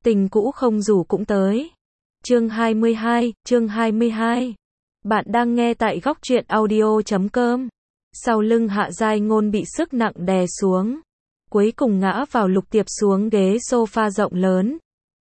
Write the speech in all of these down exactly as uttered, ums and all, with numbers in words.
Tình cũ không rủ cũng tới. Chương hai mươi hai, chương hai mươi hai. Bạn đang nghe tại góc truyện audio chấm com. Sau lưng Hạ Giai Ngôn bị sức nặng đè xuống, cuối cùng ngã vào Lục Tiệp xuống ghế sofa rộng lớn.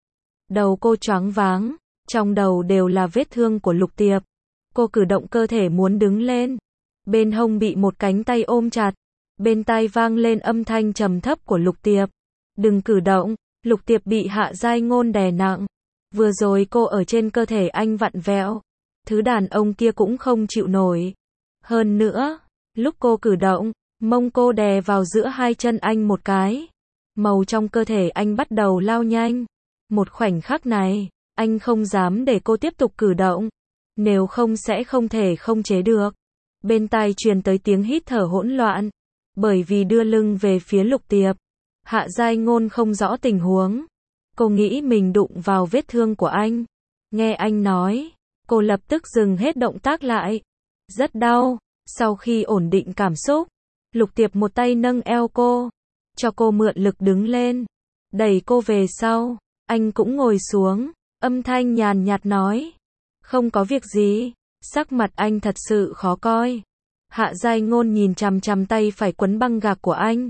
Đầu cô choáng váng, trong đầu đều là vết thương của Lục Tiệp. Cô cử động cơ thể muốn đứng lên, bên hông bị một cánh tay ôm chặt, bên tai vang lên âm thanh trầm thấp của Lục Tiệp. Đừng cử động. Lục Tiệp bị Hạ Giai Ngôn đè nặng. Vừa rồi cô ở trên cơ thể anh vặn vẹo, thứ đàn ông kia cũng không chịu nổi. Hơn nữa, lúc cô cử động, mông cô đè vào giữa hai chân anh một cái. Màu trong cơ thể anh bắt đầu lao nhanh. Một khoảnh khắc này, anh không dám để cô tiếp tục cử động, nếu không sẽ không thể không chế được. Bên tai truyền tới tiếng hít thở hỗn loạn, bởi vì đưa lưng về phía Lục Tiệp. Hạ Giai Ngôn không rõ tình huống. Cô nghĩ mình đụng vào vết thương của anh. Nghe anh nói, cô lập tức dừng hết động tác lại. Rất đau. Sau khi ổn định cảm xúc, Lục Tiệp một tay nâng eo cô, cho cô mượn lực đứng lên, đẩy cô về sau. Anh cũng ngồi xuống, âm thanh nhàn nhạt nói, không có việc gì. Sắc mặt anh thật sự khó coi. Hạ Giai Ngôn nhìn chằm chằm tay phải quấn băng gạc của anh,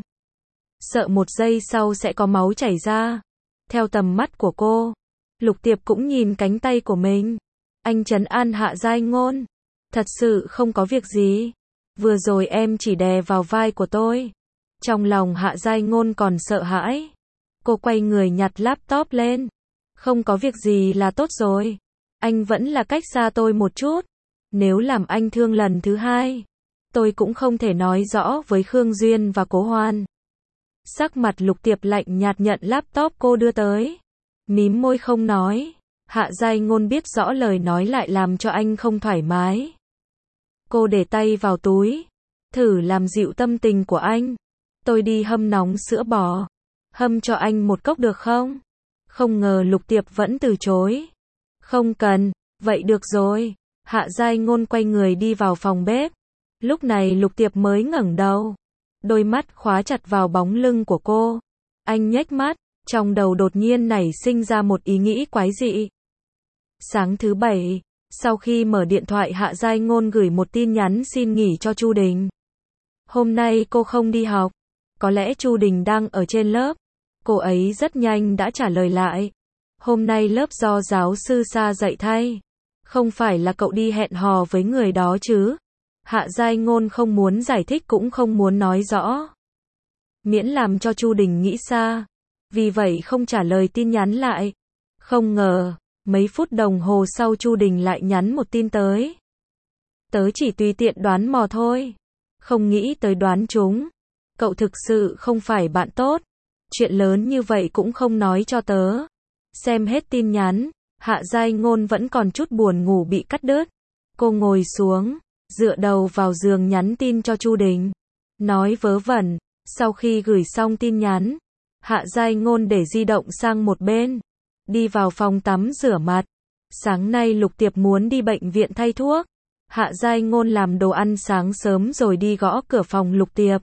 sợ một giây sau sẽ có máu chảy ra. Theo tầm mắt của cô, Lục Tiệp cũng nhìn cánh tay của mình. Anh trấn an Hạ Giai Ngôn, thật sự không có việc gì. Vừa rồi em chỉ đè vào vai của tôi. Trong lòng Hạ Giai Ngôn còn sợ hãi. Cô quay người nhặt laptop lên. Không có việc gì là tốt rồi. Anh vẫn là cách xa tôi một chút. Nếu làm anh thương lần thứ hai, tôi cũng không thể nói rõ với Khương Duyên và Cố Hoan. Sắc mặt Lục Tiệp lạnh nhạt nhận laptop cô đưa tới, mím môi không nói. Hạ Giai Ngôn biết rõ lời nói lại làm cho anh không thoải mái. Cô để tay vào túi, thử làm dịu tâm tình của anh. Tôi đi hâm nóng sữa bò, hâm cho anh một cốc được không? Không ngờ Lục Tiệp vẫn từ chối. Không cần, vậy được rồi. Hạ Giai Ngôn quay người đi vào phòng bếp. Lúc này Lục Tiệp mới ngẩng đầu, đôi mắt khóa chặt vào bóng lưng của cô. Anh nhếch mắt, trong đầu đột nhiên nảy sinh ra một ý nghĩ quái dị. Sáng thứ bảy, sau khi mở điện thoại Hạ Giai Ngôn gửi một tin nhắn xin nghỉ cho Chu Đình. Hôm nay cô không đi học, có lẽ Chu Đình đang ở trên lớp. Cô ấy rất nhanh đã trả lời lại. Hôm nay lớp do giáo sư Sa dạy thay. Không phải là cậu đi hẹn hò với người đó chứ? Hạ Giai Ngôn không muốn giải thích cũng không muốn nói rõ, miễn làm cho Chu Đình nghĩ xa. Vì vậy không trả lời tin nhắn lại. Không ngờ, mấy phút đồng hồ sau Chu Đình lại nhắn một tin tới. Tớ chỉ tùy tiện đoán mò thôi. Không nghĩ tới đoán trúng. Cậu thực sự không phải bạn tốt. Chuyện lớn như vậy cũng không nói cho tớ. Xem hết tin nhắn, Hạ Giai Ngôn vẫn còn chút buồn ngủ bị cắt đứt. Cô ngồi xuống, dựa đầu vào giường nhắn tin cho Chu Đình. Nói vớ vẩn. Sau khi gửi xong tin nhắn, Hạ Giai Ngôn để di động sang một bên, đi vào phòng tắm rửa mặt. Sáng nay Lục Tiệp muốn đi bệnh viện thay thuốc. Hạ Giai Ngôn làm đồ ăn sáng sớm rồi đi gõ cửa phòng Lục Tiệp.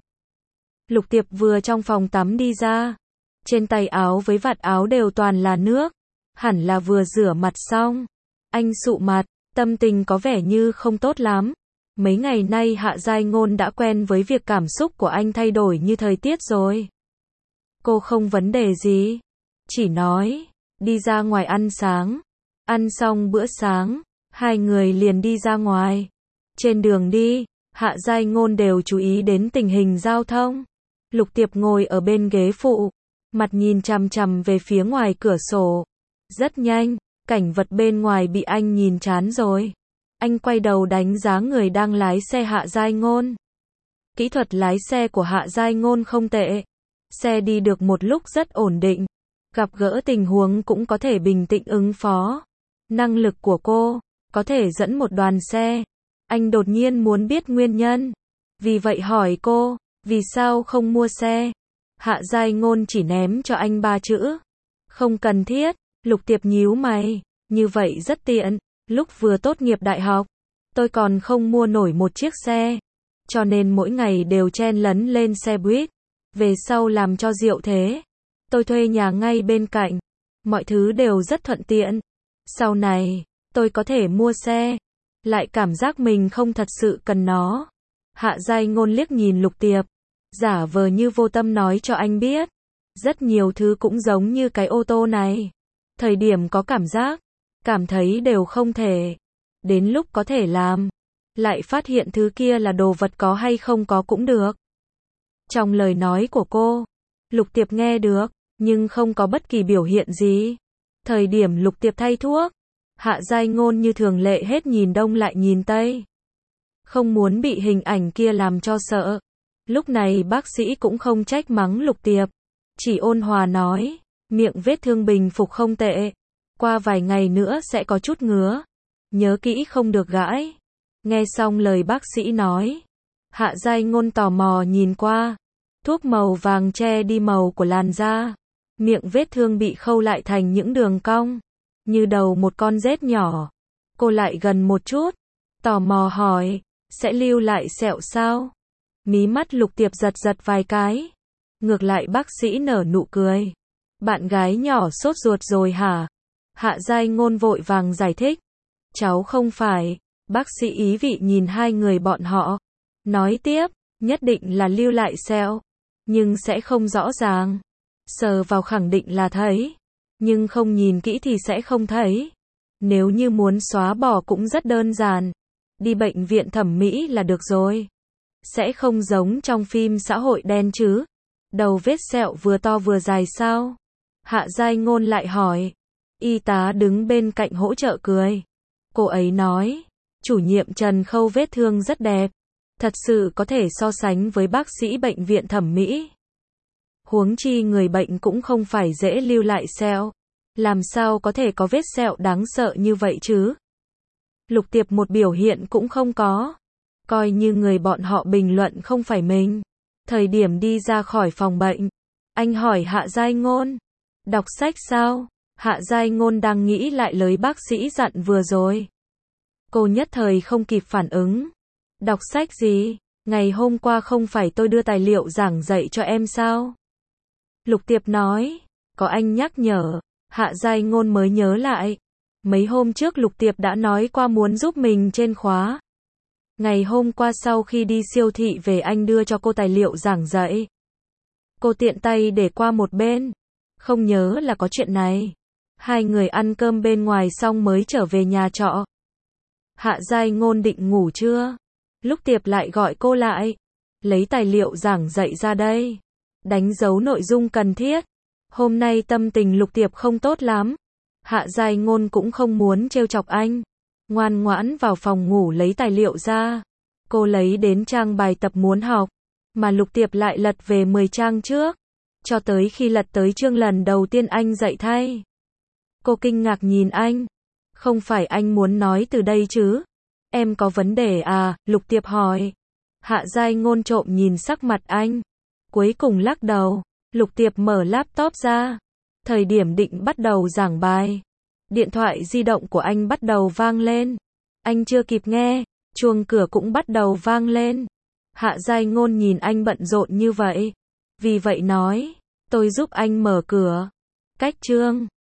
Lục Tiệp vừa trong phòng tắm đi ra, trên tay áo với vạt áo đều toàn là nước, hẳn là vừa rửa mặt xong. Anh sụ mặt, tâm tình có vẻ như không tốt lắm. Mấy ngày nay Hạ Giai Ngôn đã quen với việc cảm xúc của anh thay đổi như thời tiết rồi. Cô không vấn đề gì, chỉ nói, đi ra ngoài ăn sáng. Ăn xong bữa sáng, hai người liền đi ra ngoài. Trên đường đi, Hạ Giai Ngôn đều chú ý đến tình hình giao thông. Lục Tiệp ngồi ở bên ghế phụ, mặt nhìn chằm chằm về phía ngoài cửa sổ. Rất nhanh, cảnh vật bên ngoài bị anh nhìn chán rồi. Anh quay đầu đánh giá người đang lái xe Hạ Giai Ngôn. Kỹ thuật lái xe của Hạ Giai Ngôn không tệ. Xe đi được một lúc rất ổn định. Gặp gỡ tình huống cũng có thể bình tĩnh ứng phó. Năng lực của cô, có thể dẫn một đoàn xe. Anh đột nhiên muốn biết nguyên nhân. Vì vậy hỏi cô, vì sao không mua xe? Hạ Giai Ngôn chỉ ném cho anh ba chữ. Không cần thiết. Lục Tiệp nhíu mày. Như vậy rất tiện. Lúc vừa tốt nghiệp đại học, tôi còn không mua nổi một chiếc xe. Cho nên mỗi ngày đều chen lấn lên xe buýt. Về sau làm cho rượu thế. Tôi thuê nhà ngay bên cạnh. mọi thứ đều rất thuận tiện. Sau này, tôi có thể mua xe. Lại cảm giác mình không thật sự cần nó. Hạ Giai Ngôn liếc nhìn Lục Tiệp. Giả vờ như vô tâm nói cho anh biết. Rất nhiều thứ cũng giống như cái ô tô này. Thời điểm có cảm giác, cảm thấy đều không thể. Đến lúc có thể làm, lại phát hiện thứ kia là đồ vật có hay không có cũng được. Trong lời nói của cô, Lục Tiệp nghe được, nhưng không có bất kỳ biểu hiện gì. Thời điểm Lục Tiệp thay thuốc, Hạ Giai Ngôn như thường lệ hết nhìn đông lại nhìn tây. Không muốn bị hình ảnh kia làm cho sợ. Lúc này bác sĩ cũng không trách mắng Lục Tiệp. Chỉ ôn hòa nói, miệng vết thương bình phục không tệ. Qua vài ngày nữa sẽ có chút ngứa. Nhớ kỹ không được gãi. Nghe xong lời bác sĩ nói, Hạ Giai Ngôn tò mò nhìn qua. Thuốc màu vàng che đi màu của làn da. Miệng vết thương bị khâu lại thành những đường cong, như đầu một con rết nhỏ. Cô lại gần một chút, tò mò hỏi, sẽ lưu lại sẹo sao? Mí mắt Lục Tiệp giật giật vài cái. Ngược lại bác sĩ nở nụ cười. Bạn gái nhỏ sốt ruột rồi hả? Hạ Giai Ngôn vội vàng giải thích. Cháu không phải. Bác sĩ ý vị nhìn hai người bọn họ. Nói tiếp, nhất định là lưu lại sẹo. Nhưng sẽ không rõ ràng. Sờ vào khẳng định là thấy. Nhưng không nhìn kỹ thì sẽ không thấy. Nếu như muốn xóa bỏ cũng rất đơn giản. Đi bệnh viện thẩm mỹ là được rồi. Sẽ không giống trong phim xã hội đen chứ. Đầu vết sẹo vừa to vừa dài sao? Hạ Giai Ngôn lại hỏi. Y tá đứng bên cạnh hỗ trợ cười. Cô ấy nói, chủ nhiệm Trần khâu vết thương rất đẹp. Thật sự có thể so sánh với bác sĩ bệnh viện thẩm mỹ. Huống chi người bệnh cũng không phải dễ lưu lại sẹo. Làm sao có thể có vết sẹo đáng sợ như vậy chứ? Lục Tiệp một biểu hiện cũng không có. Coi như người bọn họ bình luận không phải mình. Thời điểm đi ra khỏi phòng bệnh, anh hỏi Hạ Giai Ngôn. Đọc sách sao? Hạ Giai Ngôn đang nghĩ lại lời bác sĩ dặn vừa rồi. Cô nhất thời không kịp phản ứng. Đọc sách gì? Ngày hôm qua không phải tôi đưa tài liệu giảng dạy cho em sao? Lục Tiệp nói. Có anh nhắc nhở. Hạ Giai Ngôn mới nhớ lại. Mấy hôm trước Lục Tiệp đã nói qua muốn giúp mình trên khóa. Ngày hôm qua sau khi đi siêu thị về anh đưa cho cô tài liệu giảng dạy. Cô tiện tay để qua một bên. Không nhớ là có chuyện này. Hai người ăn cơm bên ngoài xong mới trở về nhà trọ. Hạ Giai Ngôn định ngủ chưa? Lúc Tiệp lại gọi cô lại. Lấy tài liệu giảng dạy ra đây. Đánh dấu nội dung cần thiết. Hôm nay tâm tình Lục Tiệp không tốt lắm. Hạ Giai Ngôn cũng không muốn trêu chọc anh. Ngoan ngoãn vào phòng ngủ lấy tài liệu ra. Cô lấy đến trang bài tập muốn học. Mà Lục Tiệp lại lật về mười trang trước. Cho tới khi lật tới chương lần đầu tiên anh dạy thay. Cô kinh ngạc nhìn anh. Không phải anh muốn nói từ đây chứ? Em có vấn đề à? Lục Tiệp hỏi. Hạ Giai Ngôn trộm nhìn sắc mặt anh. Cuối cùng lắc đầu. Lục Tiệp mở laptop ra. Thời điểm định bắt đầu giảng bài. Điện thoại di động của anh bắt đầu vang lên. Anh chưa kịp nghe. Chuông cửa cũng bắt đầu vang lên. Hạ Giai Ngôn nhìn anh bận rộn như vậy. Vì vậy nói. Tôi giúp anh mở cửa. Cách chương.